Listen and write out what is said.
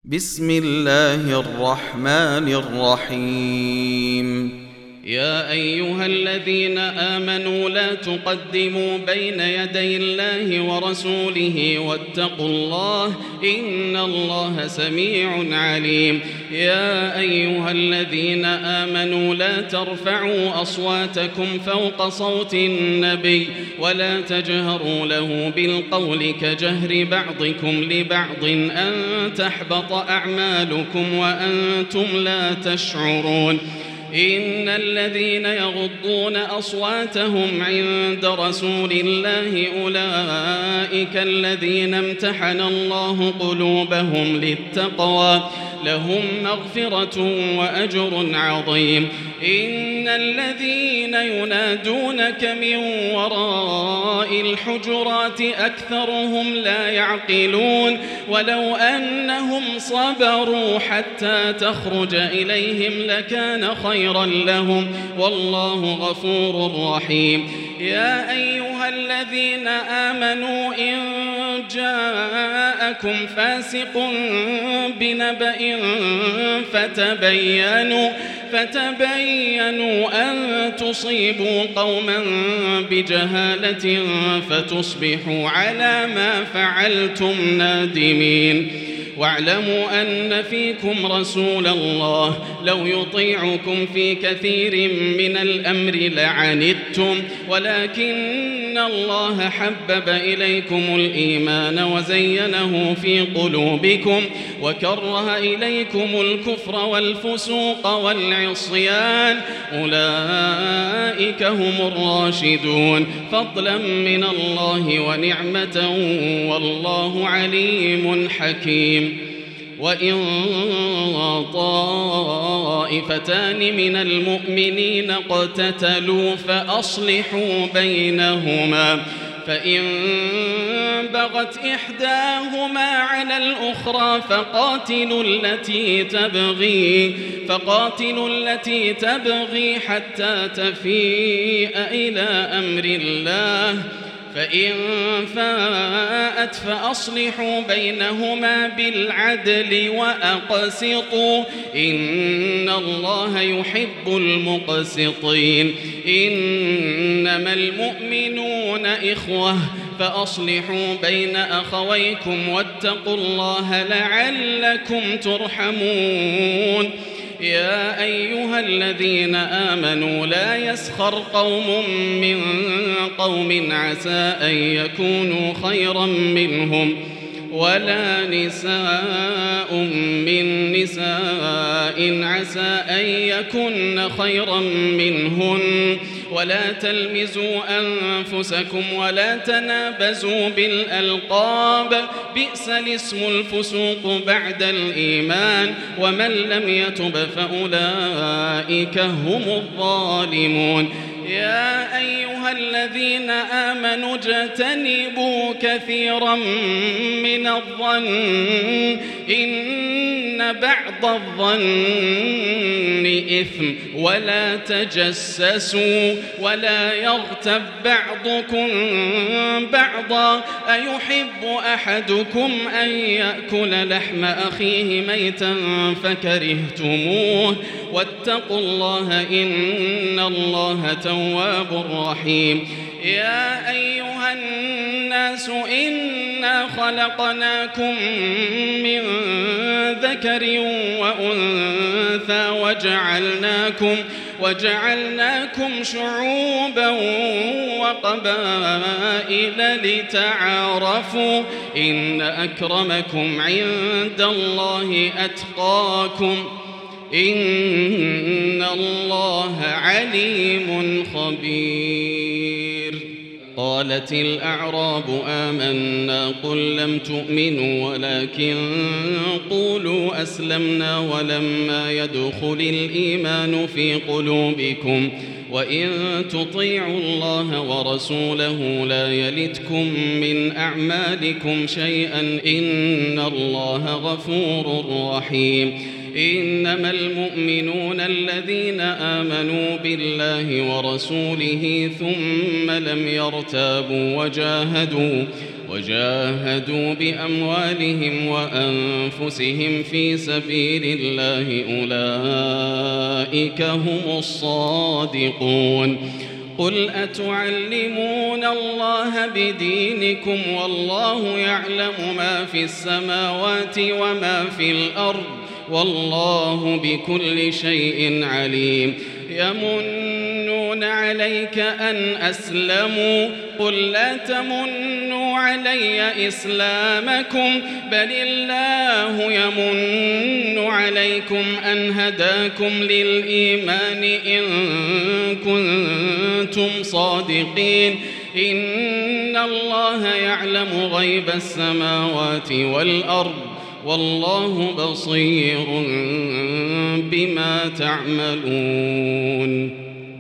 بسم الله الرحمن الرحيم. يا أيها الذين آمنوا لا تقدموا بين يدي الله ورسوله واتقوا الله إن الله سميع عليم. يا أيها الذين آمنوا لا ترفعوا أصواتكم فوق صوت النبي ولا تجهروا له بالقول كجهر بعضكم لبعض أن تحبط أعمالكم وأنتم لا تشعرون. إن الذين يغضون أصواتهم عند رسول الله أولئك الذين امتحن الله قلوبهم للتقوى لهم مغفرة وأجر عظيم. إن الذين ينادونك من وراء الحجرات أكثرهم لا يعقلون ولو أنهم صبروا حتى تخرج إليهم لكان خيرا لهم والله غفور رحيم. يا أيها الذين آمنوا إن جاءكم فاسق بنبأ فتبينوا أن تصيبوا قوما بجهالة فتصبحوا على ما فعلتم نادمين. واعلموا أن فيكم رسول الله لو يطيعكم في كثير من الأمر لعنتم ولكن الله حبب إليكم الإيمان وزينه في قلوبكم وكره إليكم الكفر والفسوق والعصيان أولئك هم الراشدون فضلا من الله ونعمة والله عليم حكيم. وإن طائفتان من المؤمنين اقتتلوا فأصلحوا بينهما فإن بغت إحداهما على الأخرى فقاتلوا التي تبغي حتى تفيء إلى أمر الله فإن فاءت فأصلحوا بينهما بالعدل وأقسطوا إن الله يحب المقسطين. إنما المؤمنون إخوة فأصلحوا بين أخويكم واتقوا الله لعلكم ترحمون. يا أيها الذين آمنوا لا يسخر قوم من قوم عسى أن يكونوا خيرا منهم ولا نساء من نساء عسى أن يكن خيرا منهن ولا تلمزوا أنفسكم ولا تنابزوا بالألقاب بئس الاسم الفسوق بعد الإيمان ومن لم يتب فأولئك هم الظالمون. يا أيها الذين آمنوا اجتنبوا كثيرا من الظن إن بعض الظن إثم ولا تجسسوا ولا يغتب بعضكم بعضا أيحب أحدكم أن يأكل لحم أخيه ميتا فكرهتموه واتقوا الله إن الله تواب رحيم. يا أيها الناس إنا خلقناكم من ذكر وأنثى وجعلناكم شعوبا وقبائل لتعارفوا إن أكرمكم عند الله أتقاكم إن الله عليم خبير. قالت الأعراب آمنا قل لم تؤمنوا ولكن قولوا أسلمنا ولما يدخل الإيمان في قلوبكم وإن تطيعوا الله ورسوله لا يلتكم من أعمالكم شيئا إن الله غفور رحيم. إنما المؤمنون الذين آمنوا بالله ورسوله ثم لم يرتابوا وجاهدوا بأموالهم وأنفسهم في سبيل الله أولئك هم الصادقون قل أتعلمون الله بدينكم والله يعلم ما في السماوات وما في الأرض والله بكل شيء عليم يمنون عليك أن أسلموا قل لا تمنوا علي إسلامكم بل الله يمن عليكم أن هداكم للإيمان إن كنتم صادقين إن الله يعلم غيب السماوات والأرض والله بصير بما تعملون